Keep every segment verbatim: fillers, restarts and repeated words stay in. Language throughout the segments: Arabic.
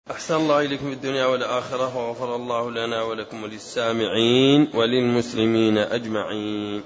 أحسن الله إليكم في الدنيا والآخرة، وغفر الله لنا ولكم وللسامعين وللمسلمين أجمعين.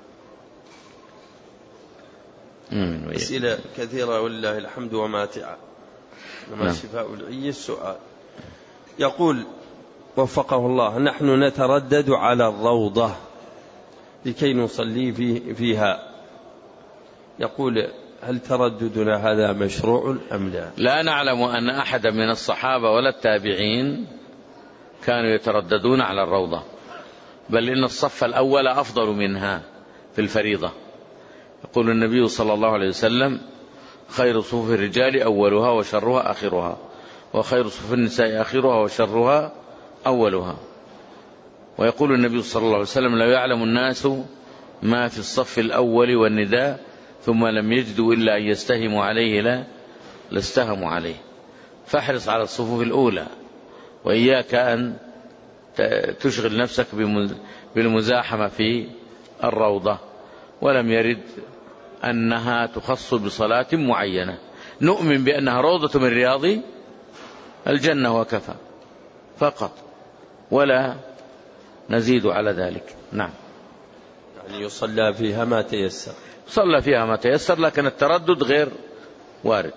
أسئلة كثيرة ولله الحمد وماتعة، وما شفاء العي السؤال. يقول وفقه الله: نحن نتردد على الروضة لكي نصلي فيه فيها. يقول: هل ترددنا هذا مشروع أم لا؟ لا نعلم أن أحد من الصحابة ولا التابعين كانوا يترددون على الروضة، بل إن الصف الأول أفضل منها في الفريضة. يقول النبي صلى الله عليه وسلم: خير صفوف الرجال أولها وشرها آخرها، وخير صفوف النساء آخرها وشرها أولها. ويقول النبي صلى الله عليه وسلم: لو يعلم الناس ما في الصف الأول والنداء ثم لم يجدوا إلا أن يستهموا عليه لا لاستهموا عليه. فاحرص على الصفوف الأولى، وإياك أن تشغل نفسك بالمزاحمة في الروضة. ولم يرد أنها تخص بصلاة معينة، نؤمن بأنها روضة من رياض الجنة وكفى فقط، ولا نزيد على ذلك. نعم، يعني يصلى فيها ما تيسر، صلى فيها ما تيسر، لكن التردد غير وارد.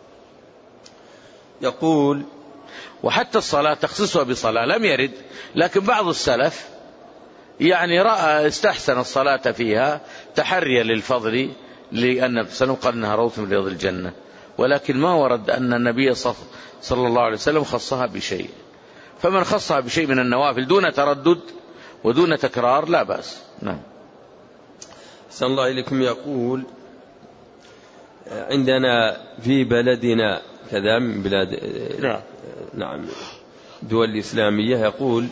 يقول: وحتى الصلاة تخصصها بصلاة لم يرد، لكن بعض السلف يعني رأى استحسن الصلاة فيها تحريا للفضل، لأن سنة قال أنها روضة من رياض الجنة، ولكن ما ورد أن النبي صلى الله عليه وسلم خصها بشيء. فمن خصها بشيء من النوافل دون تردد ودون تكرار لا بأس. نعم. أحسن الله إليكم. يقول: عندنا في بلدنا كذا من بلاد نعم نعم دول الإسلامية، يقول: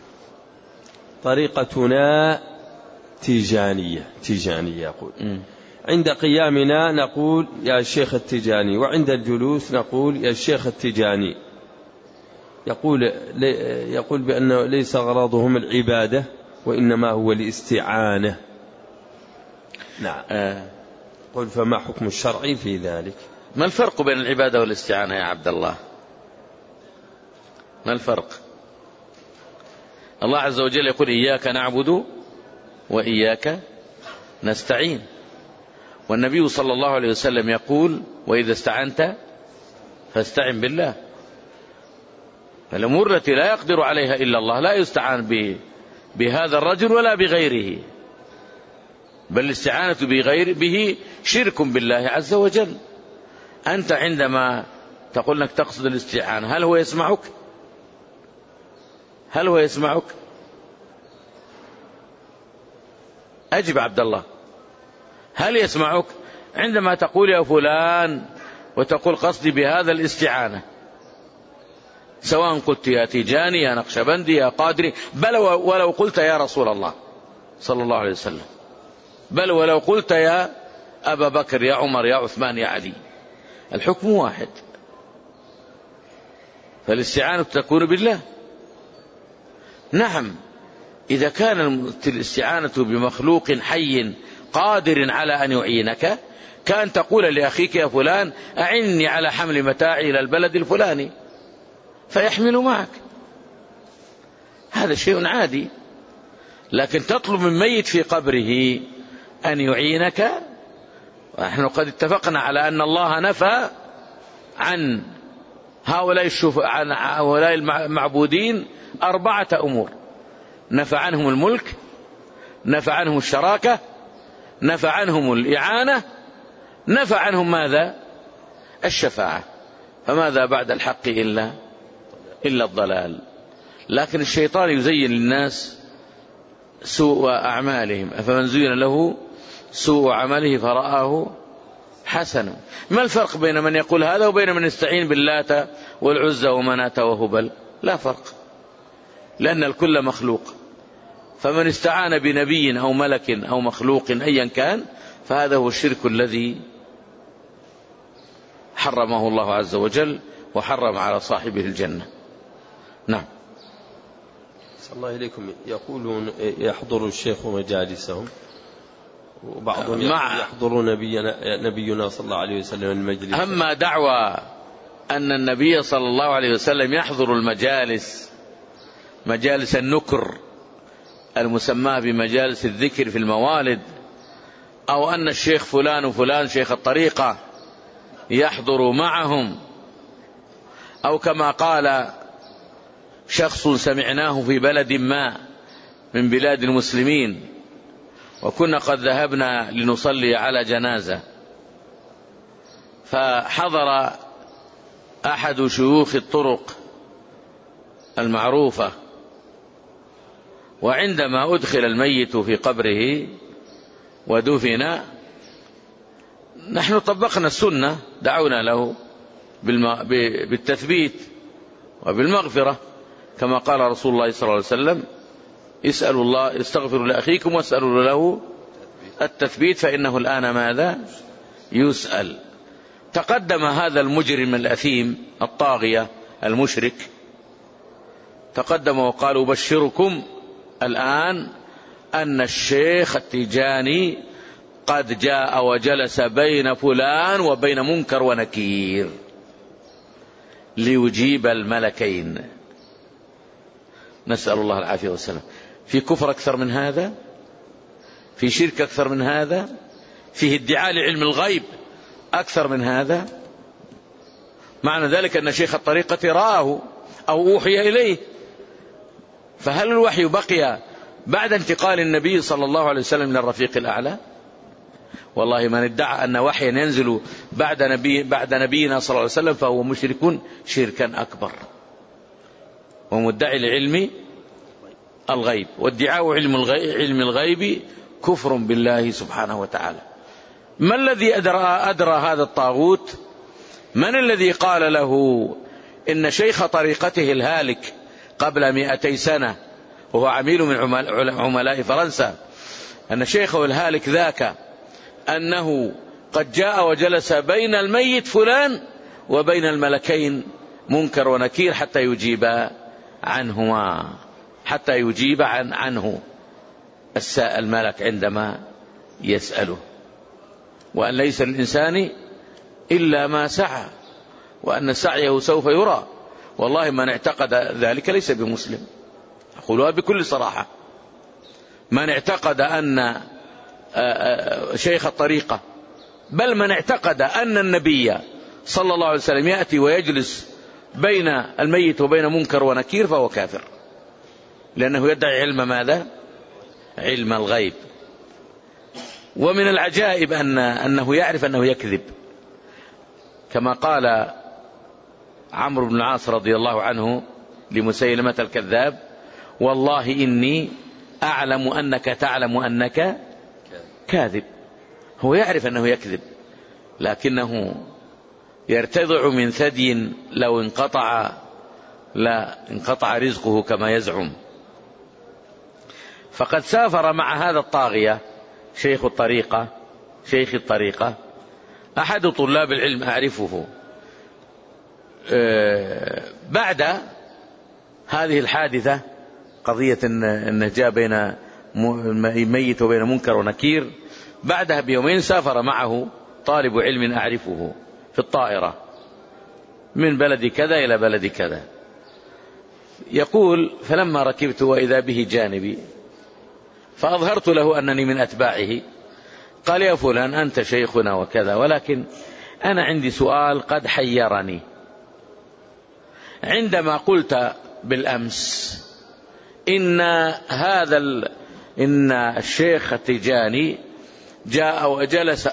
طريقتنا تيجانية تيجانية يقول م. عند قيامنا نقول يا الشيخ التيجاني، وعند الجلوس نقول يا الشيخ التيجاني. يقول يقول بأنه ليس غرضهم العبادة وإنما هو الاستعانة. نعم. آه. قل فما حكم الشرع في ذلك؟ ما الفرق بين العبادة والاستعانة يا عبد الله؟ ما الفرق؟ الله عز وجل يقول: إياك نعبد وإياك نستعين. والنبي صلى الله عليه وسلم يقول: وإذا استعنت فاستعن بالله. الأمور التي لا يقدر عليها إلا الله لا يستعان بهذا الرجل ولا بغيره، بل الاستعانة بغير به شرك بالله عز وجل. أنت عندما تقول لك تقصد الاستعانة، هل هو يسمعك؟ هل هو يسمعك؟ أجب عبد الله، هل يسمعك عندما تقول يا فلان وتقول قصدي بهذا الاستعانة، سواء قلت يا تيجاني يا نقشبندي يا قادري، بل ولو قلت يا رسول الله صلى الله عليه وسلم، بل ولو قلت يا أبا بكر يا عمر يا عثمان يا علي، الحكم واحد. فالاستعانة تكون بالله. نعم، إذا كان الاستعانة بمخلوق حي قادر على أن يعينك، كان تقول لأخيك يا فلان أعني على حمل متاعي إلى البلد الفلاني فيحمل معك، هذا شيء عادي. لكن تطلب من ميت في قبره أن يعينك، ونحن قد اتفقنا على أن الله نفى عن هؤلاء الشف... عن هؤلاء المعبودين أربعة أمور: نفى عنهم الملك، نفى عنهم الشراكة، نفى عنهم الإعانة، نفى عنهم ماذا؟ الشفاعة. فماذا بعد الحق إلا إلا الضلال. لكن الشيطان يزين للناس سوء أعمالهم، أفمن زين له سوء عمله فرآه حسنا. ما الفرق بين من يقول هذا وبين من يستعين باللات والعزى ومناة وهبل؟ لا فرق، لأن الكل مخلوق. فمن استعان بنبي أو ملك أو مخلوق أيا كان فهذا هو الشرك الذي حرمه الله عز وجل وحرم على صاحبه الجنة. نعم. صلى الله إليكم. يقولون يحضر الشيخ مجالسهم، وبعضهم يحضر نبينا, نبينا صلى الله عليه وسلم المجلس. أما دعوى أن النبي صلى الله عليه وسلم يحضر المجالس، مجالس النكر المسماة بمجالس الذكر في الموالد، أو أن الشيخ فلان وفلان شيخ الطريقة يحضر معهم، أو كما قال شخص سمعناه في بلد ما من بلاد المسلمين وكنا قد ذهبنا لنصلي على جنازة، فحضر أحد شيوخ الطرق المعروفة، وعندما أدخل الميت في قبره ودفن نحن طبقنا السنة، دعونا له بالتثبيت وبالمغفرة كما قال رسول الله صلى الله عليه وسلم: اسألوا الله، استغفروا لأخيكم واسألوا له التثبيت فإنه الآن ماذا يسأل. تقدم هذا المجرم الأثيم الطاغية المشرك، تقدم وقال: أبشركم الآن أن الشيخ التيجاني قد جاء وجلس بين فلان وبين منكر ونكير ليجيب الملكين. نسأل الله العافية والسلام. في كفر أكثر من هذا؟ في شرك أكثر من هذا؟ فيه ادعاء لعلم الغيب أكثر من هذا؟ معنى ذلك أن شيخ الطريقة رآه أو أوحي إليه، فهل الوحي بقي بعد انتقال النبي صلى الله عليه وسلم من الرفيق الأعلى؟ والله من ادعى أن وحيا ينزل بعد, نبي بعد نبينا صلى الله عليه وسلم فهو مشرك شركا أكبر ومدعي لعلم الغيب، وادعاء علم الغيب, علم الغيب كفر بالله سبحانه وتعالى. ما الذي أدرى, أدرى هذا الطاغوت؟ من الذي قال له إن شيخ طريقته الهالك قبل مئتي سنة وهو عميل من عملاء فرنسا، أن شيخه الهالك ذاك أنه قد جاء وجلس بين الميت فلان وبين الملكين منكر ونكير حتى يجيب عنهما، حتى يجيب عن عنه الملك عندما يسأله، وأن ليس للإنسان إلا ما سعى وأن سعيه سوف يرى. والله من اعتقد ذلك ليس بمسلم، أقولها بكل صراحة. من اعتقد أن شيخ الطريقة، بل من اعتقد أن النبي صلى الله عليه وسلم يأتي ويجلس بين الميت وبين منكر ونكير فهو كافر، لأنه يدعي علم ماذا؟ علم الغيب. ومن العجائب أن أنه يعرف أنه يكذب، كما قال عمرو بن العاص رضي الله عنه لمسيلمة الكذاب: والله إني أعلم أنك تعلم أنك كاذب. هو يعرف أنه يكذب، لكنه يرتضع من ثدي لو انقطع لا انقطع رزقه كما يزعم. فقد سافر مع هذا الطاغية شيخ الطريقة شيخ الطريقة أحد طلاب العلم أعرفه، بعد هذه الحادثة قضية أنه جاء بين ميت وبين منكر ونكير، بعدها بيومين سافر معه طالب علم أعرفه في الطائرة من بلد كذا إلى بلد كذا. يقول: فلما ركبت وإذا به جانبي فأظهرت له أنني من أتباعه. قال: يا فلان أنت شيخنا وكذا، ولكن أنا عندي سؤال قد حيرني. عندما قلت بالأمس إن هذا ال... إن الشيخ التيجاني جاء وجلس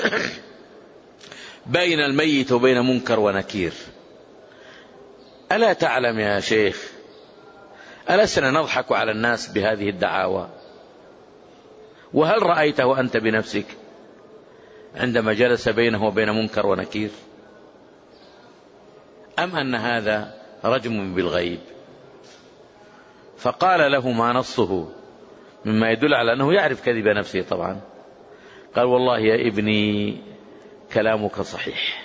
بين الميت وبين منكر ونكير، ألا تعلم يا شيخ ألسنا نضحك على الناس بهذه الدعاوى؟ وهل رأيته أنت بنفسك عندما جلس بينه وبين منكر ونكير؟ أم أن هذا رجم بالغيب؟ فقال له ما نصه، مما يدل على أنه يعرف كذب نفسه طبعا. قال: والله يا ابني كلامك صحيح،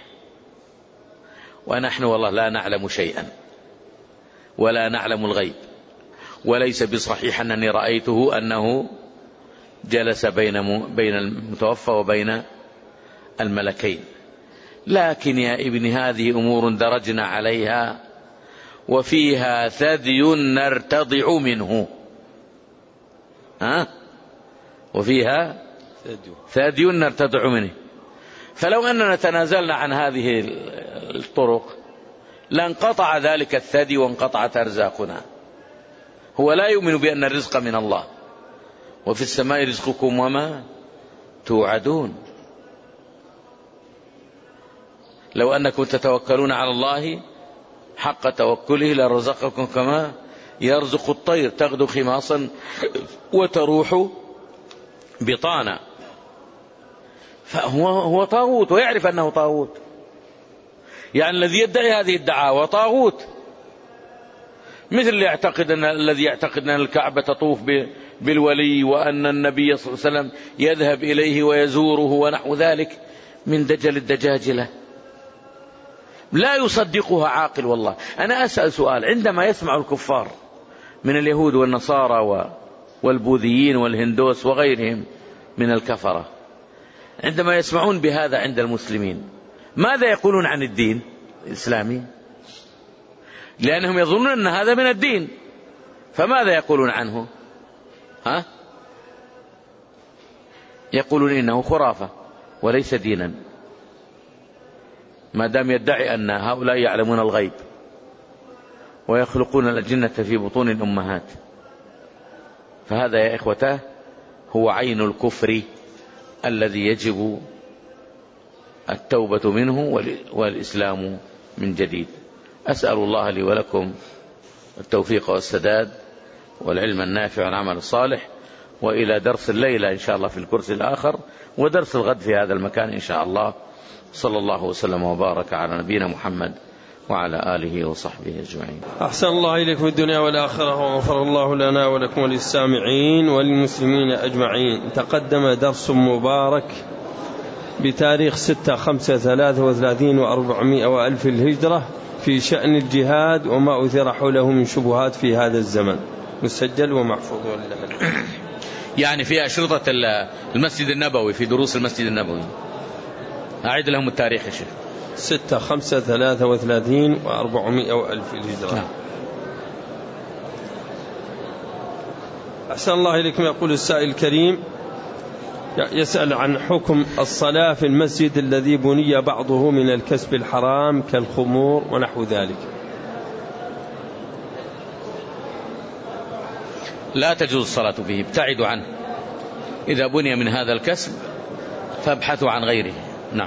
ونحن والله لا نعلم شيئا ولا نعلم الغيب، وليس بصحيح أنني رأيته أنه جلس بين بين المتوفى وبين الملكين، لكن يا ابن هذه أمور درجنا عليها وفيها ثدي نرتضع منه. ها؟ وفيها ثدي نرتضع منه. فلو أننا تنازلنا عن هذه الطرق لانقطع ذلك الثدي وانقطعت أرزاقنا. هو لا يؤمن بأن الرزق من الله، وفي السماء رزقكم وما توعدون. لو أنكم تتوكلون على الله حق توكله لرزقكم كما يرزق الطير تغدو خماصا وتروح بطانا. فهو هو طاغوت ويعرف أنه طاغوت. يعني الذي يدعي هذه الدعاوى طاغوت، مثل اللي يعتقد أن الذي يعتقد أن الكعبة تطوف بالولي وأن النبي صلى الله عليه وسلم يذهب إليه ويزوره ونحو ذلك من دجل الدجاجلة. لا يصدقها عاقل. والله أنا أسأل سؤال: عندما يسمع الكفار من اليهود والنصارى والبوذيين والهندوس وغيرهم من الكفرة، عندما يسمعون بهذا عند المسلمين ماذا يقولون عن الدين الإسلامي؟ لأنهم يظنون أن هذا من الدين، فماذا يقولون عنه؟ ها؟ يقولون إنه خرافة وليس دينا، ما دام يدعي أن هؤلاء يعلمون الغيب ويخلقون الأجنة في بطون الأمهات. فهذا يا إخوته هو عين الكفر الذي يجب التوبة منه والإسلام من جديد. أسأل الله لي ولكم التوفيق والسداد والعلم النافع والعمل الصالح. وإلى درس الليلة إن شاء الله في الكرسي الآخر، ودرس الغد في هذا المكان إن شاء الله. صلى الله وسلم وبارك على نبينا محمد وعلى آله وصحبه أجمعين. أحسن الله إليكم في الدنيا والآخرة، وغفر الله لنا ولكم وللسامعين وللمسلمين أجمعين. تقدم درس مبارك بتاريخ ستة خمسة ثلاثة وثلاثين وأربعمائة وألف الهجرة في شأن الجهاد وما أثير حوله من شبهات في هذا الزمن، مسجل ومحفوظ والله. يعني في أشرطة المسجد النبوي، في دروس المسجد النبوي. أعيد لهم التاريخ يا شيخ. ستة خمسة ثلاثة وثلاثين وأربعمائة وألف الهجرة. نعم. أحسن الله إليكم. يقول السائل الكريم يسأل عن حكم الصلاة في المسجد الذي بني بعضه من الكسب الحرام كالخمور ونحو ذلك. لا تجوز الصلاة فيه، ابتعدوا عنه. إذا بني من هذا الكسب فابحثوا عن غيره. نعم.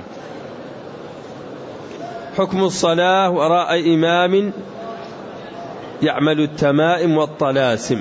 حكم الصلاة وراء إمام يعمل التمائم والطلاسم.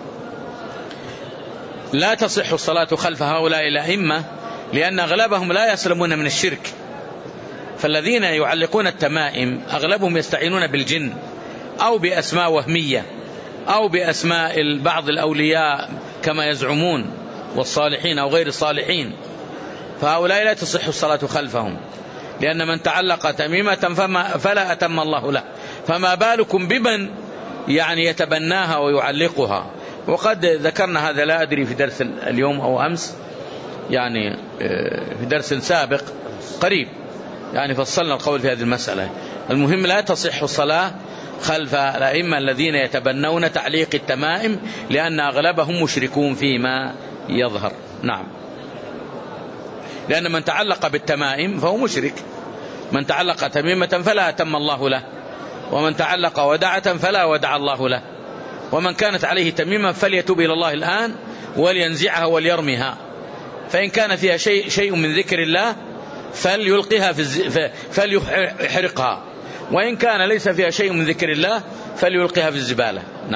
لا تصح الصلاة خلف هؤلاء الأئمة، لأن أغلبهم لا يسلمون من الشرك. فالذين يعلقون التمائم أغلبهم يستعينون بالجن أو بأسماء وهمية أو بأسماء بعض الأولياء كما يزعمون والصالحين أو غير الصالحين. فهؤلاء لا تصح الصلاة خلفهم، لأن من تعلق تميمة فلا أتم الله له، فما بالكم بمن يعني يتبناها ويعلقها. وقد ذكرنا هذا، لا أدري في درس اليوم أو أمس، يعني في درس سابق قريب، يعني فصلنا القول في هذه المسألة. المهم لا تصح الصلاة خلف الأئمة الذين يتبنون تعليق التمائم، لأن أغلبهم مشركون فيما يظهر. نعم. لأن من تعلق بالتمائم فهو مشرك. من تعلق تميمة فلا أتم الله له، ومن تعلق ودعة فلا ودع الله له. ومن كانت عليه تميمة فليتوب إلى الله الآن ولينزعها وليرمها، فإن كان فيها شيء, شيء من ذكر الله فليلقها في الز... فليحرقها، وإن كان ليس فيها شيء من ذكر الله فليلقها في الزبالة. نعم.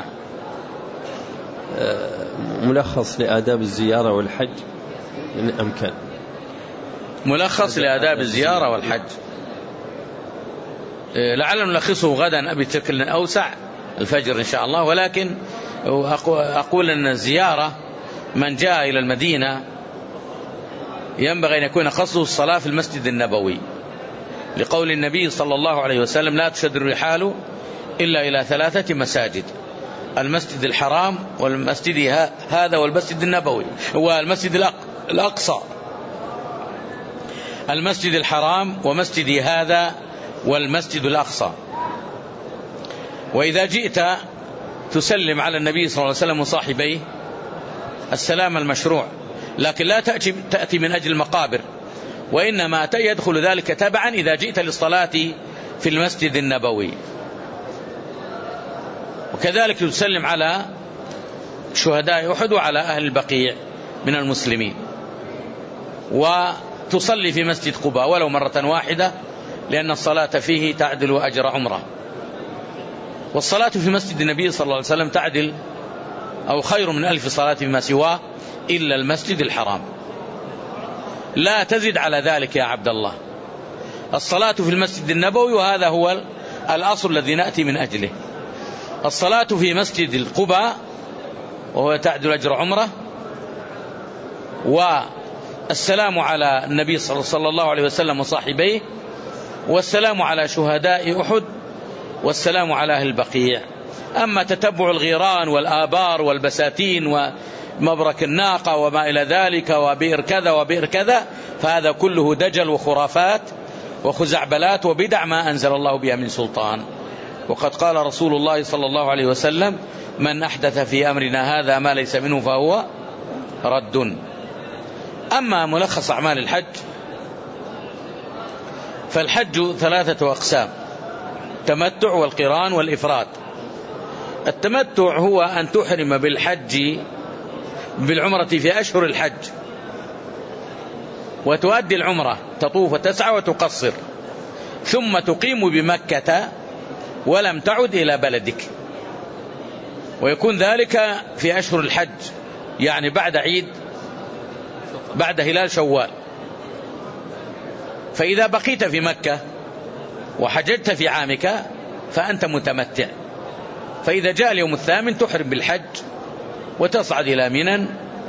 ملخص لآداب الزيارة والحج إن أمكن. ملخص لآداب الزيارة والحج لعل نلخصه غدا بشكل أوسع الفجر إن شاء الله. ولكن أقول أن الزيارة من جاء إلى المدينة ينبغي أن يكون قصده الصلاة في المسجد النبوي، لقول النبي صلى الله عليه وسلم: لا تشد الرحال إلا إلى ثلاثة مساجد: المسجد الحرام والمسجد هذا والمسجد النبوي والمسجد الأقصى. المسجد الحرام ومسجدي هذا والمسجد الأقصى. وإذا جئت تسلم على النبي صلى الله عليه وسلم وصاحبيه السلام المشروع، لكن لا تأتي من أجل المقابر، وإنما يدخل ذلك تبعا إذا جئت للصلاة في المسجد النبوي. وكذلك تسلم على شهداء أحد وعلى أهل البقيع من المسلمين، وتصلي في مسجد قباء ولو مرة واحدة، لأن الصلاة فيه تعدل أجر عمره. والصلاة في مسجد النبي صلى الله عليه وسلم تعدل أو خير من ألف صلاة فيما سواه إلا المسجد الحرام. لا تزد على ذلك يا عبد الله. الصلاة في المسجد النبوي، وهذا هو الأصل الذي نأتي من أجله. الصلاة في مسجد القباء وهو تعدل أجر عمره، والسلام على النبي صلى الله عليه وسلم وصاحبيه، والسلام على شهداء أحد، والسلام على أهل البقيع. أما تتبع الغيران والآبار والبساتين ومبرك الناقة وما إلى ذلك وبئر كذا وبئر كذا، فهذا كله دجل وخرافات وخزعبلات وبدع ما أنزل الله بها من سلطان. وقد قال رسول الله صلى الله عليه وسلم: من أحدث في أمرنا هذا ما ليس منه فهو رد. أما ملخص أعمال الحج، فالحج ثلاثة أقسام: التمتع والقران والإفراد. التمتع هو أن تحرم بالحج بالعمرة في أشهر الحج، وتؤدي العمرة، تطوف وتسعى وتقصر، ثم تقيم بمكة ولم تعد إلى بلدك، ويكون ذلك في أشهر الحج، يعني بعد عيد، بعد هلال شوال. فإذا بقيت في مكة وحججت في عامك فأنت متمتع. فإذا جاء اليوم الثامن تحرم بالحج وتصعد إلى منى،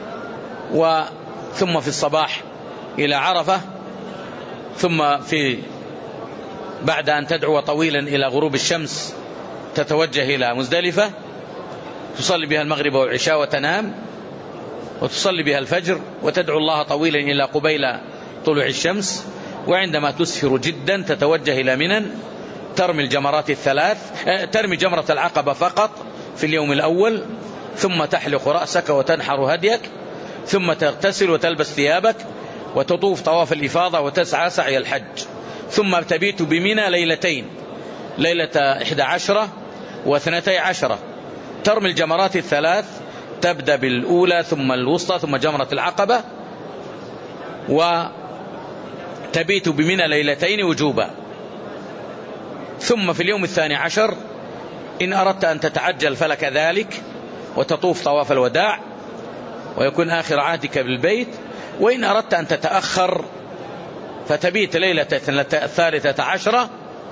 ثم في الصباح إلى عرفة، ثم في بعد أن تدعو طويلا إلى غروب الشمس تتوجه إلى مزدلفة، تصلي بها المغرب والعشاء وتنام، وتصلي بها الفجر، وتدعو الله طويلا إلى قبيل طلوع الشمس. وعندما تسفر جدا تتوجه إلى منى، ترمي الجمرات الثلاث، ترمي جمرة العقبة فقط في اليوم الأول، ثم تحلق رأسك وتنحر هديك، ثم تغتسل وتلبس ثيابك وتطوف طواف الإفاضة وتسعى سعي الحج، ثم تبيت بمنى ليلتين، ليلة إحدى عشرة واثنتي عشرة. ترمي الجمرات الثلاث، تبدأ بالأولى ثم الوسطى ثم جمرة العقبة، وتبيت بمنى ليلتين وجوبا. ثم في اليوم الثاني عشر إن أردت أن تتعجل فلك ذلك، وتطوف طواف الوداع ويكون آخر عهدك بالبيت. وإن أردت أن تتأخر فتبيت ليلة الثالثة عشرة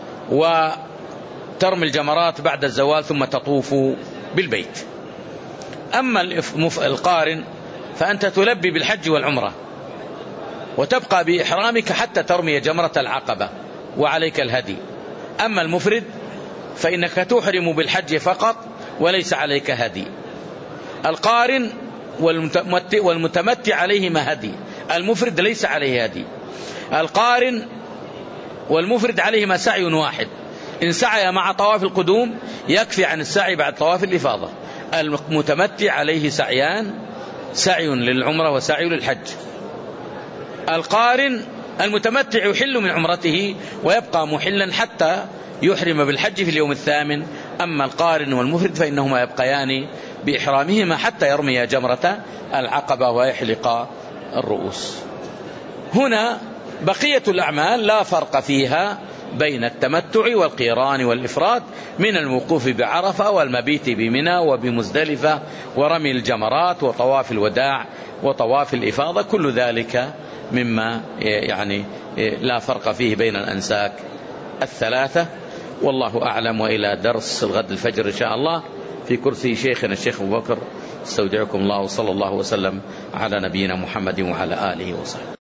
وترمي الجمرات بعد الزوال ثم تطوف بالبيت. أما القارن فأنت تلبي بالحج والعمرة وتبقى بإحرامك حتى ترمي جمرة العقبة وعليك الهدي. أما المفرد فإنك تحرم بالحج فقط وليس عليك هدي. القارن والمتمتع عليهما هدي، المفرد ليس عليه هدي. القارن والمفرد عليهما سعي واحد، إن سعي مع طواف القدوم يكفي عن السعي بعد طواف الإفاضة. المتمتع عليه سعيان، سعي للعمرة وسعي للحج. القارن المتمتع يحل من عمرته ويبقى محلا حتى يحرم بالحج في اليوم الثامن. أما القارن والمفرد فإنهما يبقيان بإحرامهما حتى يرمي جمرة العقبة ويحلق الرؤوس. هنا بقية الأعمال لا فرق فيها بين التمتع والقيران والإفراد، من الوقوف بعرفة والمبيت بمنى وبمزدلفة ورمي الجمرات وطواف الوداع وطواف الإفاضة، كل ذلك مما يعني لا فرق فيه بين الأنساك الثلاثة. والله أعلم. وإلى درس الغد الفجر إن شاء الله في كرسي شيخنا الشيخ أبو بكر. استودعكم الله وصلى الله وسلم على نبينا محمد وعلى آله وصحبه.